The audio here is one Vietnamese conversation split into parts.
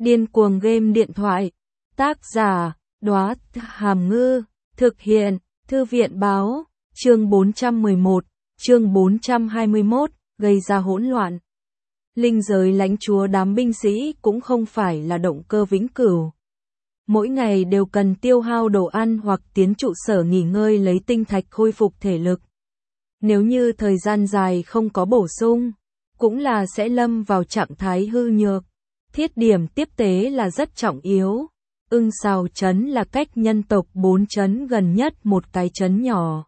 Điên cuồng game điện thoại. Tác giả, Đóa Hàm Ngư. Thực hiện, Thư viện báo. Chương 411, chương 421, gây ra hỗn loạn. Linh giới lãnh chúa đám binh sĩ cũng không phải là động cơ vĩnh cửu. Mỗi ngày đều cần tiêu hao đồ ăn hoặc tiến trụ sở nghỉ ngơi lấy tinh thạch khôi phục thể lực. Nếu như thời gian dài không có bổ sung, cũng là sẽ lâm vào trạng thái hư nhược. Thiết điểm tiếp tế là rất trọng yếu. Ưng Sào trấn là cách nhân tộc 4 trấn gần nhất một cái trấn nhỏ.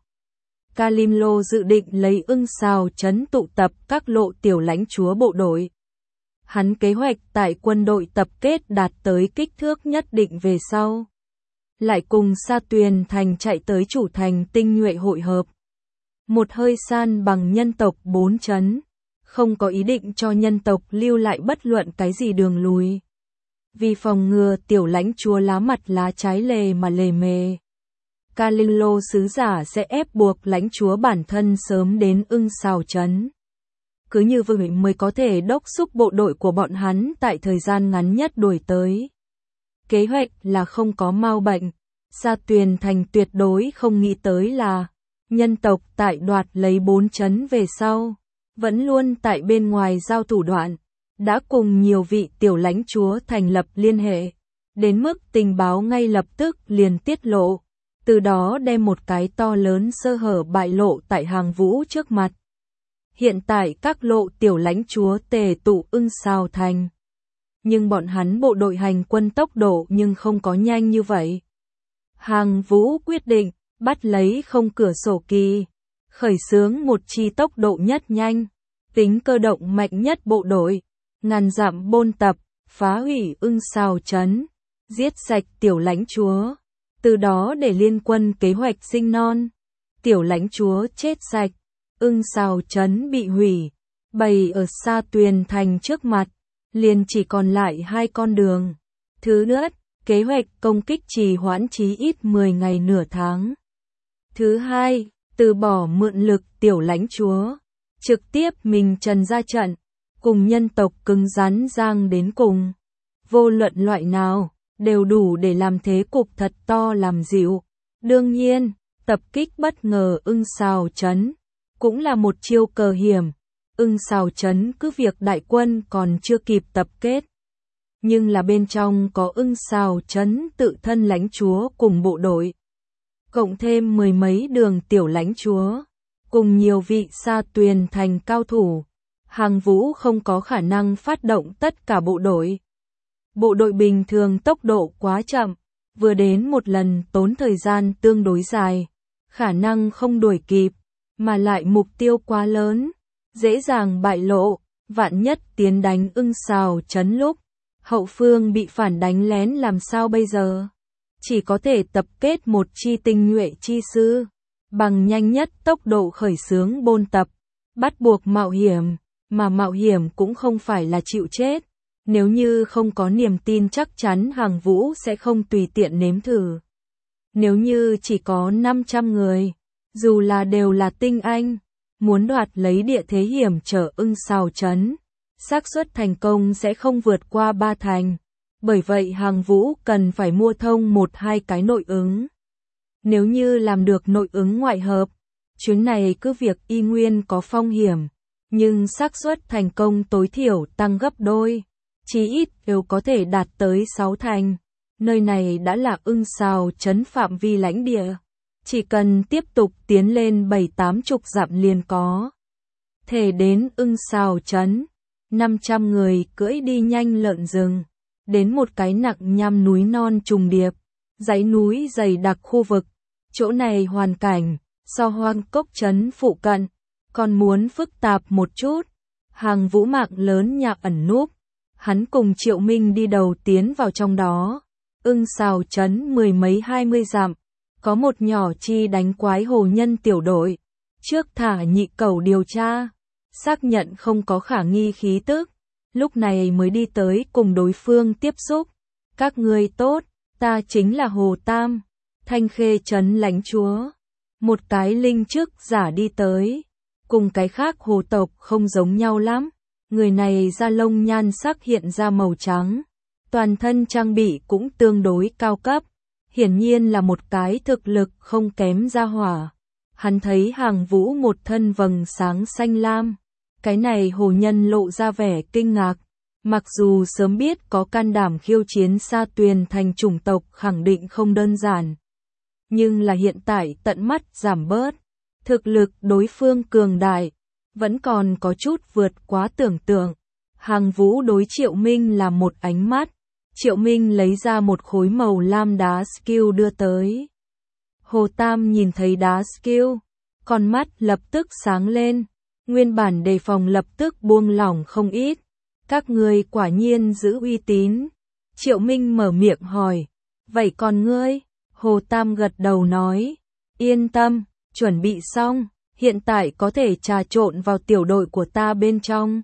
Kalimlo dự định lấy Ưng Sào trấn tụ tập các lộ tiểu lãnh chúa bộ đội. Hắn kế hoạch tại quân đội tập kết đạt tới kích thước nhất định về sau, lại cùng Sa Tuyền thành chạy tới chủ thành tinh nhuệ hội hợp. Một hơi san bằng nhân tộc 4 trấn, không có ý định cho nhân tộc lưu lại bất luận cái gì đường lùi. Vì phòng ngừa tiểu lãnh chúa lá mặt lá trái lề mà lề mề, Kalimlo sứ giả sẽ ép buộc lãnh chúa bản thân sớm đến Ưng Sào trấn. Cứ như vậy mới có thể đốc thúc bộ đội của bọn hắn tại thời gian ngắn nhất đuổi tới. Kế hoạch là không có mau bệnh. Sa Tuyền thành tuyệt đối không nghĩ tới là nhân tộc tại đoạt lấy 4 trấn về sau, vẫn luôn tại bên ngoài giao thủ đoạn, đã cùng nhiều vị tiểu lãnh chúa thành lập liên hệ, đến mức tình báo ngay lập tức liền tiết lộ, từ đó đem một cái to lớn sơ hở bại lộ tại Hàng Vũ trước mặt. Hiện tại các lộ tiểu lãnh chúa tề tụ Ưng Sào thành, nhưng bọn hắn bộ đội hành quân tốc độ nhưng không có nhanh như vậy. Hàng Vũ quyết định bắt lấy không cửa sổ kỳ, khởi xướng một chi tốc độ nhất nhanh, tính cơ động mạnh nhất bộ đội, ngàn dặm bôn tập, phá hủy Ưng Sào trấn, giết sạch tiểu lãnh chúa, từ đó để liên quân kế hoạch sinh non. Tiểu lãnh chúa chết sạch, Ưng Sào trấn bị hủy, bày ở Sa Tuyền thành trước mặt, liền chỉ còn lại 2 con đường. Thứ nhất, kế hoạch công kích trì hoãn chí ít 10 ngày nửa tháng. Thứ hai, từ bỏ mượn lực tiểu lãnh chúa, trực tiếp mình trần ra trận, cùng nhân tộc cứng rắn giang đến cùng. Vô luận loại nào, đều đủ để làm thế cục thật to làm dịu. Đương nhiên, tập kích bất ngờ Ưng Sào trấn cũng là một chiêu cờ hiểm. Ưng Sào trấn cứ việc đại quân còn chưa kịp tập kết, nhưng là bên trong có Ưng Sào trấn tự thân lãnh chúa cùng bộ đội, cộng thêm 10 mấy đường tiểu lãnh chúa, cùng nhiều vị Sa Tuyền thành cao thủ. Hàng Vũ không có khả năng phát động tất cả bộ đội. Bộ đội bình thường tốc độ quá chậm, vừa đến một lần tốn thời gian tương đối dài, khả năng không đuổi kịp, mà lại mục tiêu quá lớn, dễ dàng bại lộ. Vạn nhất tiến đánh Ưng Sào trấn lúc hậu phương bị phản đánh lén làm sao bây giờ? Chỉ có thể tập kết một chi tinh nhuệ chi sư, bằng nhanh nhất tốc độ khởi xướng bôn tập, bắt buộc mạo hiểm, mà mạo hiểm cũng không phải là chịu chết. Nếu như không có niềm tin chắc chắn Hàng Vũ sẽ không tùy tiện nếm thử. Nếu như chỉ có 500 người, dù là đều là tinh anh, muốn đoạt lấy địa thế hiểm trở Ưng Sào trấn, xác suất thành công sẽ không vượt qua 3 thành. Bởi vậy Hàng Vũ cần phải mua thông 1-2 cái nội ứng. Nếu như làm được nội ứng ngoại hợp, chuyến này cứ việc y nguyên có phong hiểm, nhưng xác suất thành công tối thiểu tăng gấp đôi, chí ít đều có thể đạt tới 6 thành. Nơi này đã là Ưng Sào trấn phạm vi lãnh địa, chỉ cần tiếp tục tiến lên 7-80 dặm liền có thể đến Ưng Sào trấn. 500 người cưỡi đi nhanh lợn rừng, đến một cái nặng nham núi non trùng điệp, dãy núi dày đặc khu vực. Chỗ này hoàn cảnh so Hoang Cốc trấn phụ cận còn muốn phức tạp một chút. Hàng Vũ mạng lớn nhạc ẩn núp, hắn cùng Triệu Minh đi đầu tiến vào trong đó. Ưng Sào trấn 10 mấy 20 dặm, có một nhỏ chi đánh quái hồ nhân tiểu đội, trước thả nhị cẩu điều tra, xác nhận không có khả nghi khí tức, lúc này mới đi tới cùng đối phương tiếp xúc. Các ngươi tốt, ta chính là Hồ Tam, Thanh Khê trấn lãnh chúa. Một cái linh chức giả đi tới, cùng cái khác hồ tộc không giống nhau lắm. Người này da lông nhan sắc hiện ra màu trắng, toàn thân trang bị cũng tương đối cao cấp, hiển nhiên là một cái thực lực không kém gia hỏa. Hắn thấy Hàng Vũ một thân vầng sáng xanh lam, cái này hồ nhân lộ ra vẻ kinh ngạc, mặc dù sớm biết có can đảm khiêu chiến Sa Tuyền thành chủng tộc khẳng định không đơn giản, nhưng là hiện tại tận mắt giảm bớt, thực lực đối phương cường đại, vẫn còn có chút vượt quá tưởng tượng. Hàng Vũ đối Triệu Minh là một ánh mắt, Triệu Minh lấy ra một khối màu lam đá skill đưa tới. Hồ Tam nhìn thấy đá skill, con mắt lập tức sáng lên, nguyên bản đề phòng lập tức buông lỏng không ít. Các ngươi quả nhiên giữ uy tín. Triệu Minh mở miệng hỏi, vậy còn ngươi? Hồ Tam gật đầu nói, yên tâm, chuẩn bị xong, hiện tại có thể trà trộn vào tiểu đội của ta bên trong.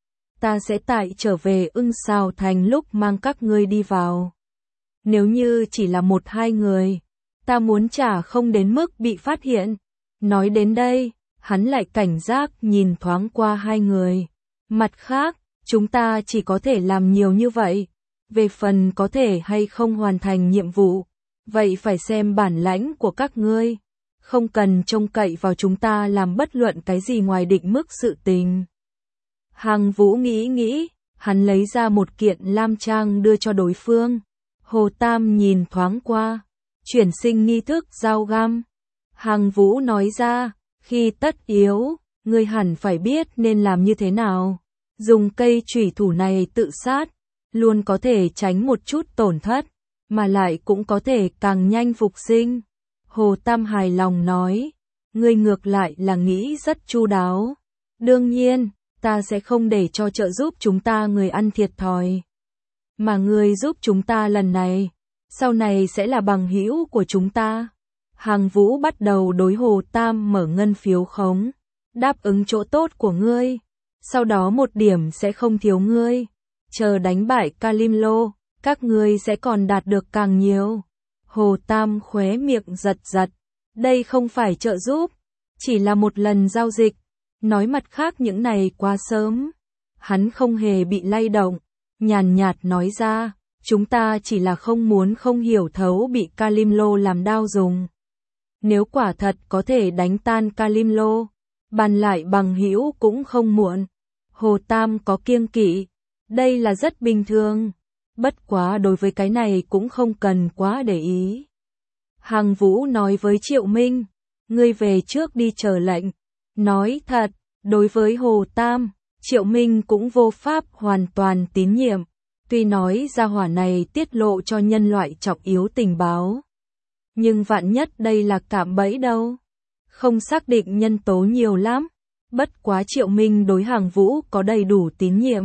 Ta sẽ tại trở về Ưng Sào Thành lúc mang các ngươi đi vào. Nếu như chỉ là 1-2 người, ta muốn trả không đến mức bị phát hiện. Nói đến đây, hắn lại cảnh giác nhìn thoáng qua 2 người. Mặt khác, chúng ta chỉ có thể làm nhiều như vậy. Về phần có thể hay không hoàn thành nhiệm vụ, vậy phải xem bản lãnh của các ngươi. Không cần trông cậy vào chúng ta làm bất luận cái gì ngoài định mức sự tình. Hàng Vũ nghĩ, hắn lấy ra một kiện lam trang đưa cho đối phương. Hồ Tam nhìn thoáng qua, chuyển sinh nghi thức giao găm. Hàng Vũ nói ra, khi tất yếu, ngươi hẳn phải biết nên làm như thế nào. Dùng cây chủy thủ này tự sát, luôn có thể tránh một chút tổn thất, mà lại cũng có thể càng nhanh phục sinh. Hồ Tam hài lòng nói, ngươi ngược lại là nghĩ rất chu đáo. Đương nhiên, ta sẽ không để cho trợ giúp chúng ta người ăn thiệt thòi. Mà ngươi giúp chúng ta lần này, sau này sẽ là bằng hữu của chúng ta. Hàng Vũ bắt đầu đối Hồ Tam mở ngân phiếu khống, đáp ứng chỗ tốt của ngươi, sau đó một điểm sẽ không thiếu ngươi. Chờ đánh bại Kalimlo, các ngươi sẽ còn đạt được càng nhiều. Hồ Tam khóe miệng giật giật, đây không phải trợ giúp, chỉ là một lần giao dịch. Nói mặt khác những này quá sớm. Hắn không hề bị lay động, nhàn nhạt nói ra, chúng ta chỉ là không muốn không hiểu thấu bị Kalimlo làm đao dùng. Nếu quả thật có thể đánh tan Kalimlo, bàn lại bằng hữu cũng không muộn. Hồ Tam có kiêng kỵ, đây là rất bình thường, bất quá đối với cái này cũng không cần quá để ý. Hàng Vũ nói với Triệu Minh, ngươi về trước đi chờ lệnh. Nói thật, đối với Hồ Tam, Triệu Minh cũng vô pháp hoàn toàn tín nhiệm, tuy nói gia hỏa này tiết lộ cho nhân loại trọng yếu tình báo. Nhưng vạn nhất đây là cạm bẫy đâu, không xác định nhân tố nhiều lắm, bất quá Triệu Minh đối Hàng Vũ có đầy đủ tín nhiệm.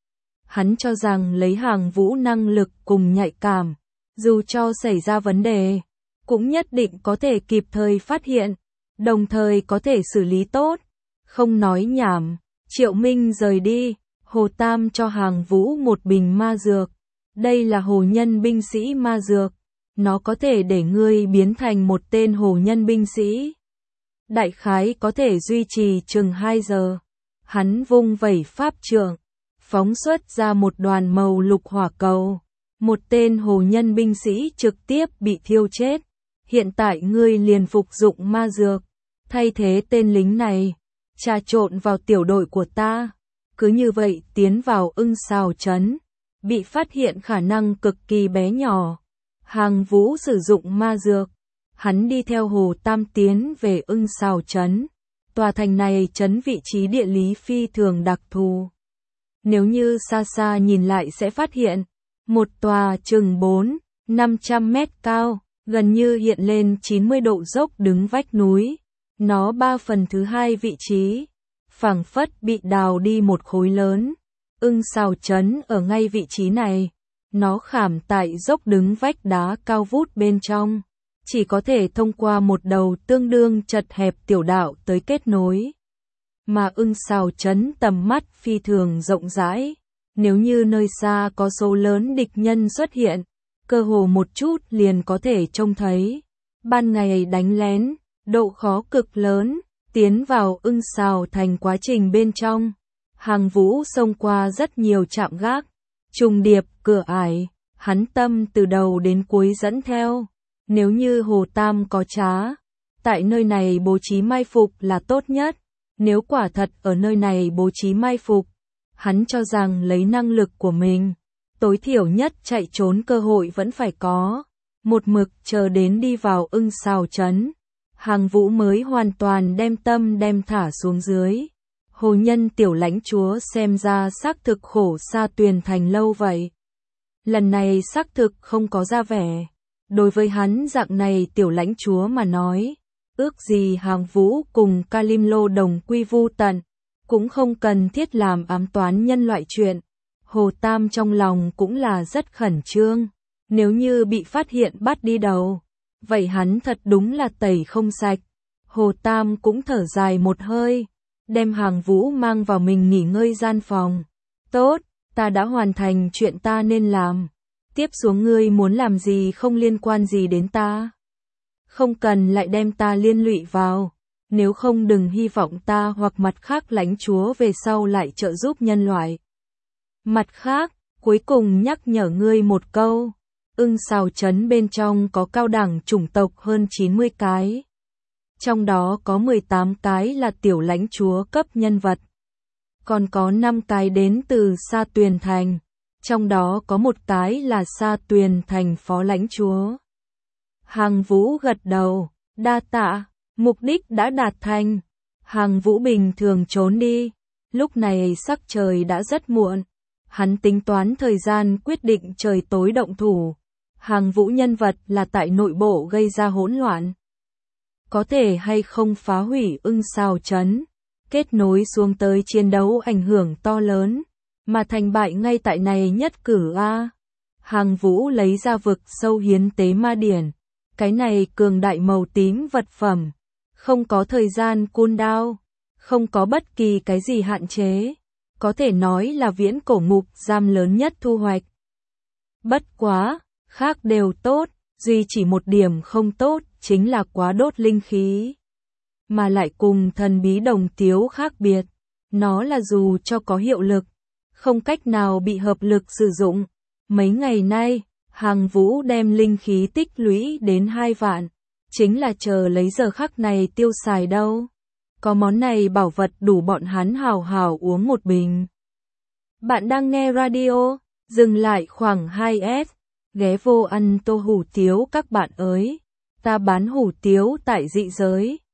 Hắn cho rằng lấy Hàng Vũ năng lực cùng nhạy cảm, dù cho xảy ra vấn đề, cũng nhất định có thể kịp thời phát hiện, đồng thời có thể xử lý tốt. Không nói nhảm, Triệu Minh rời đi, Hồ Tam cho Hàng Vũ một bình ma dược. Đây là hồ nhân binh sĩ ma dược, nó có thể để ngươi biến thành một tên hồ nhân binh sĩ. Đại khái có thể duy trì chừng 2 giờ. Hắn vung vẩy pháp trượng, phóng xuất ra một đoàn màu lục hỏa cầu. Một tên hồ nhân binh sĩ trực tiếp bị thiêu chết. Hiện tại ngươi liền phục dụng ma dược, thay thế tên lính này, trà trộn vào tiểu đội của ta. Cứ như vậy tiến vào Ưng Sào trấn, bị phát hiện khả năng cực kỳ bé nhỏ. Hàng Vũ sử dụng ma dược, hắn đi theo Hồ Tam tiến về Ưng Sào trấn. Tòa thành này trấn vị trí địa lý phi thường đặc thù. Nếu như xa xa nhìn lại sẽ phát hiện, một tòa chừng 400-500 mét cao, gần như hiện lên 90 độ dốc đứng vách núi. Nó 3/2 vị trí, phảng phất bị đào đi một khối lớn. Ưng Sào trấn ở ngay vị trí này, nó khảm tại dốc đứng vách đá cao vút bên trong, chỉ có thể thông qua một đầu tương đương chật hẹp tiểu đạo tới kết nối. Mà Ưng Sào trấn tầm mắt phi thường rộng rãi, nếu như nơi xa có số lớn địch nhân xuất hiện, cơ hồ một chút liền có thể trông thấy. Ban ngày đánh lén, độ khó cực lớn, tiến vào Ưng Sào thành quá trình bên trong. Hàng Vũ xông qua rất nhiều trạm gác, trùng điệp cửa ải, hắn tâm từ đầu đến cuối dẫn theo. Nếu như Hồ Tam có trá, tại nơi này bố trí mai phục là tốt nhất. Nếu quả thật ở nơi này bố trí mai phục, hắn cho rằng lấy năng lực của mình, tối thiểu nhất chạy trốn cơ hội vẫn phải có. Một mực chờ đến đi vào Ưng Xào trấn, Hàng Vũ mới hoàn toàn đem tâm đem thả xuống dưới. Hồ Nhân tiểu lãnh chúa xem ra xác thực khổ Sa Tuyền Thành lâu vậy. Lần này xác thực không có ra vẻ. Đối với hắn dạng này tiểu lãnh chúa mà nói, ước gì Hàng Vũ cùng Kalim Lô đồng quy vu tận, cũng không cần thiết làm ám toán nhân loại chuyện. Hồ Tam trong lòng cũng là rất khẩn trương. Nếu như bị phát hiện bắt đi đầu, vậy hắn thật đúng là tẩy không sạch. Hồ Tam cũng thở dài một hơi, đem Hàng Vũ mang vào mình nghỉ ngơi gian phòng. Tốt, ta đã hoàn thành chuyện ta nên làm. Tiếp xuống ngươi muốn làm gì không liên quan gì đến ta. Không cần lại đem ta liên lụy vào. Nếu không đừng hy vọng ta hoặc mặt khác lãnh chúa về sau lại trợ giúp nhân loại. Mặt khác, cuối cùng nhắc nhở ngươi một câu. Ưng Xào trấn bên trong có cao đẳng chủng tộc hơn 90 cái. Trong đó có 18 cái là tiểu lãnh chúa cấp nhân vật. Còn có 5 cái đến từ Sa Tuyền Thành. Trong đó có một cái là Sa Tuyền Thành phó lãnh chúa. Hàng Vũ gật đầu, đa tạ, mục đích đã đạt thành. Hàng Vũ bình thường trốn đi. Lúc này sắc trời đã rất muộn. Hắn tính toán thời gian quyết định trời tối động thủ. Hàng Vũ nhân vật là tại nội bộ gây ra hỗn loạn. Có thể hay không phá hủy Ưng Xào trấn, kết nối xuống tới chiến đấu ảnh hưởng to lớn, mà thành bại ngay tại này nhất cử a. Hàng Vũ lấy ra vực sâu hiến tế ma điển, cái này cường đại màu tím vật phẩm, không có thời gian cooldown, không có bất kỳ cái gì hạn chế, có thể nói là viễn cổ ngục giam lớn nhất thu hoạch. Bất quá, khác đều tốt, duy chỉ một điểm không tốt, chính là quá đốt linh khí. Mà lại cùng thần bí đồng tiếu khác biệt, nó là dù cho có hiệu lực, không cách nào bị hợp lực sử dụng. Mấy ngày nay, Hàng Vũ đem linh khí tích lũy đến 2 vạn, chính là chờ lấy giờ khắc này tiêu xài đâu. Có món này bảo vật đủ bọn hắn hào hào uống một bình. Bạn đang nghe radio, dừng lại khoảng 2S, ghé vô ăn tô hủ tiếu các bạn ơi. Ta bán hủ tiếu tại dị giới.